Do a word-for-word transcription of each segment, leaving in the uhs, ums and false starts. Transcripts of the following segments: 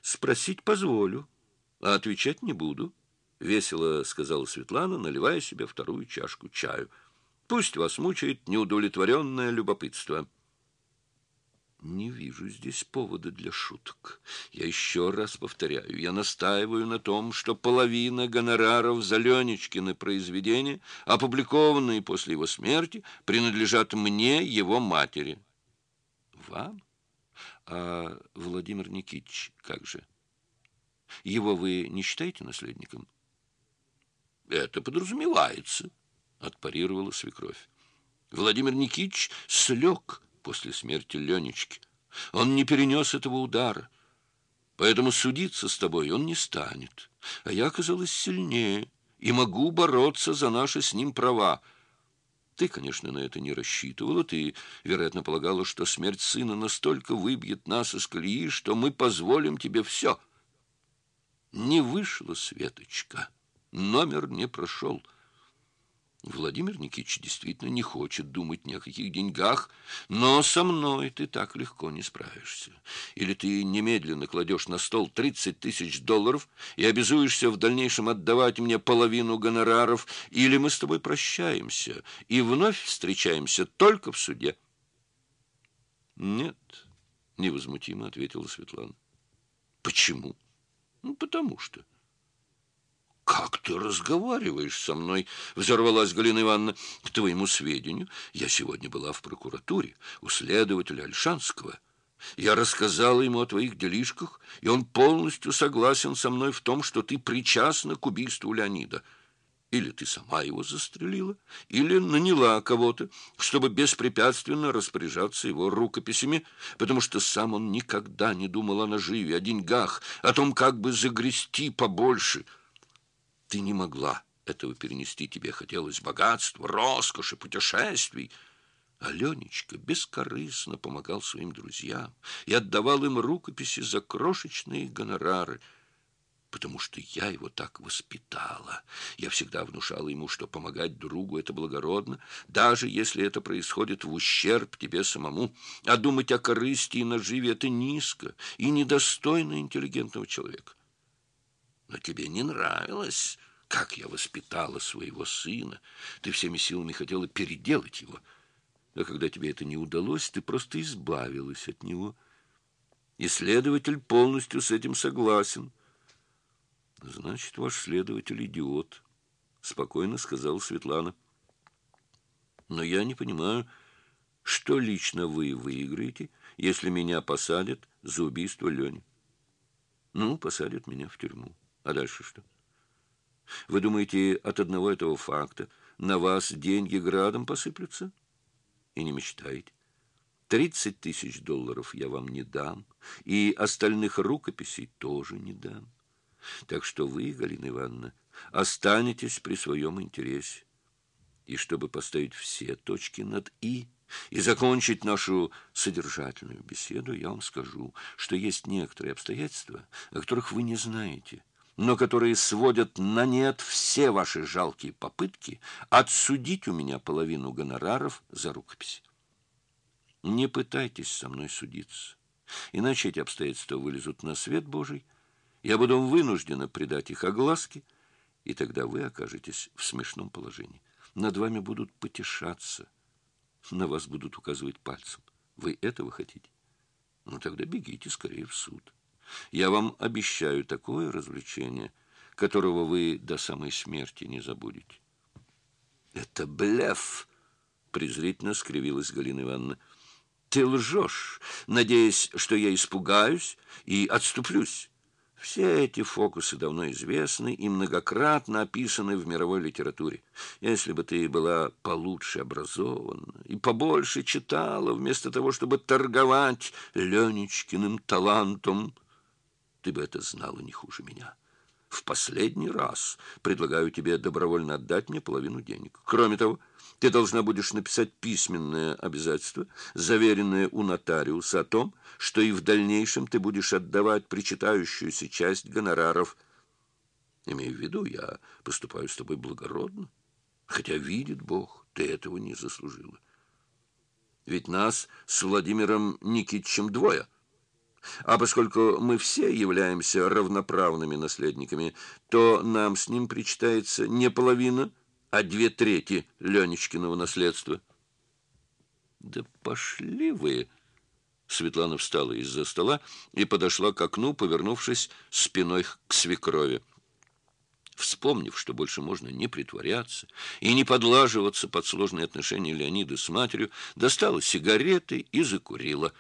Спросить позволю, а отвечать не буду, — весело сказала Светлана, наливая себе вторую чашку чаю. Пусть вас мучает неудовлетворенное любопытство. Не вижу здесь повода для шуток. Я еще раз повторяю, я настаиваю на том, что половина гонораров за Ленечкины произведения, опубликованные после его смерти, принадлежат мне, его матери. Вам? А Владимир Никитич как же? Его вы не считаете наследником? Это подразумевается, отпарировала свекровь. Владимир Никитич слег после смерти Ленечки. Он не перенес этого удара, поэтому судиться с тобой он не станет. А я оказалась сильнее и могу бороться за наши с ним права. Ты, конечно, на это не рассчитывала. Ты, вероятно, полагала, что смерть сына настолько выбьет нас из колеи, что мы позволим тебе все. Не вышла Светочка. Номер не прошел. Владимир Никитич действительно не хочет думать ни о каких деньгах, но со мной ты так легко не справишься. Или ты немедленно кладешь на стол тридцать тысяч долларов и обязуешься в дальнейшем отдавать мне половину гонораров, или мы с тобой прощаемся и вновь встречаемся только в суде. Нет, невозмутимо ответила Светлана. Почему? Ну, потому что... «Как ты разговариваешь со мной?» — взорвалась Галина Ивановна. «К твоему сведению, я сегодня была в прокуратуре у следователя Ольшанского. Я рассказала ему о твоих делишках, и он полностью согласен со мной в том, что ты причастна к убийству Леонида. Или ты сама его застрелила, или наняла кого-то, чтобы беспрепятственно распоряжаться его рукописями, потому что сам он никогда не думал о наживе, о деньгах, о том, как бы загрести побольше». Ты не могла этого перенести, тебе хотелось богатства, роскоши, путешествий. А Ленечка бескорыстно помогал своим друзьям и отдавал им рукописи за крошечные гонорары, потому что я его так воспитала. Я всегда внушала ему, что помогать другу — это благородно, даже если это происходит в ущерб тебе самому, а думать о корысти и наживе — это низко и недостойно интеллигентного человека. Но тебе не нравилось, как я воспитала своего сына. Ты всеми силами хотела переделать его. А когда тебе это не удалось, ты просто избавилась от него. И следователь полностью с этим согласен. Значит, ваш следователь идиот, спокойно сказала Светлана. Но я не понимаю, что лично вы выиграете, если меня посадят за убийство Лени. Ну, посадят меня в тюрьму. А дальше что? Вы думаете, от одного этого факта на вас деньги градом посыплются? И не мечтайте. Тридцать тысяч долларов я вам не дам, и остальных рукописей тоже не дам. Так что вы, Галина Ивановна, останетесь при своем интересе. И чтобы поставить все точки над «и» и закончить нашу содержательную беседу, я вам скажу, что есть некоторые обстоятельства, о которых вы не знаете, но которые сводят на нет все ваши жалкие попытки отсудить у меня половину гонораров за рукопись. Не пытайтесь со мной судиться, иначе эти обстоятельства вылезут на свет Божий, я буду вынуждена придать их огласке, и тогда вы окажетесь в смешном положении. Над вами будут потешаться, на вас будут указывать пальцем. Вы этого хотите? Ну, тогда бегите скорее в суд. Я вам обещаю такое развлечение, которого вы до самой смерти не забудете. Это блеф, презрительно скривилась Галина Ивановна. Ты лжешь, надеясь, что я испугаюсь и отступлюсь. Все эти фокусы давно известны и многократно описаны в мировой литературе. Если бы ты была получше образована и побольше читала, вместо того, чтобы торговать Ленечкиным талантом, ты бы это знала не хуже меня. В последний раз предлагаю тебе добровольно отдать мне половину денег. Кроме того, ты должна будешь написать письменное обязательство, заверенное у нотариуса, о том, что и в дальнейшем ты будешь отдавать причитающуюся часть гонораров. Имею в виду, я поступаю с тобой благородно, хотя, видит Бог, ты этого не заслужила. Ведь нас с Владимиром Никитичем двое. А поскольку мы все являемся равноправными наследниками, то нам с ним причитается не половина, а две трети Ленечкиного наследства. Да пошли вы! Светлана встала из-за стола и подошла к окну, повернувшись спиной к свекрови. Вспомнив, что больше можно не притворяться и не подлаживаться под сложные отношения Леонида с матерью, достала сигареты и закурила.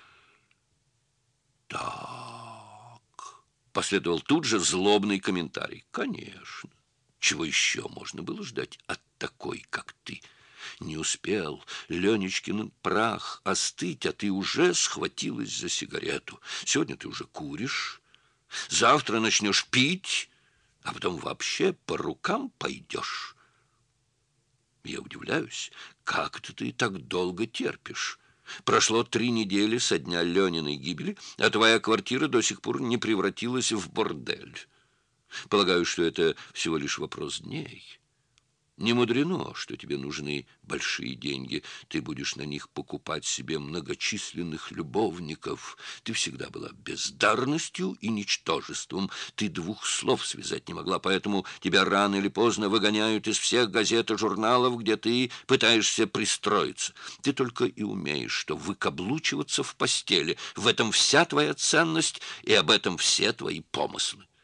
«Так», — последовал тут же злобный комментарий. «Конечно. Чего еще можно было ждать от такой, как ты? Не успел Ленечкин прах остыть, а ты уже схватилась за сигарету. Сегодня ты уже куришь, завтра начнешь пить, а потом вообще по рукам пойдешь. Я удивляюсь, как это ты так долго терпишь? Прошло три недели со дня Лениной гибели, а твоя квартира до сих пор не превратилась в бордель. Полагаю, что это всего лишь вопрос дней». Не мудрено, что тебе нужны большие деньги. Ты будешь на них покупать себе многочисленных любовников. Ты всегда была бездарностью и ничтожеством. Ты двух слов связать не могла, поэтому тебя рано или поздно выгоняют из всех газет и журналов, где ты пытаешься пристроиться. Ты только и умеешь, что выкаблучиваться в постели. В этом вся твоя ценность, и об этом все твои помыслы.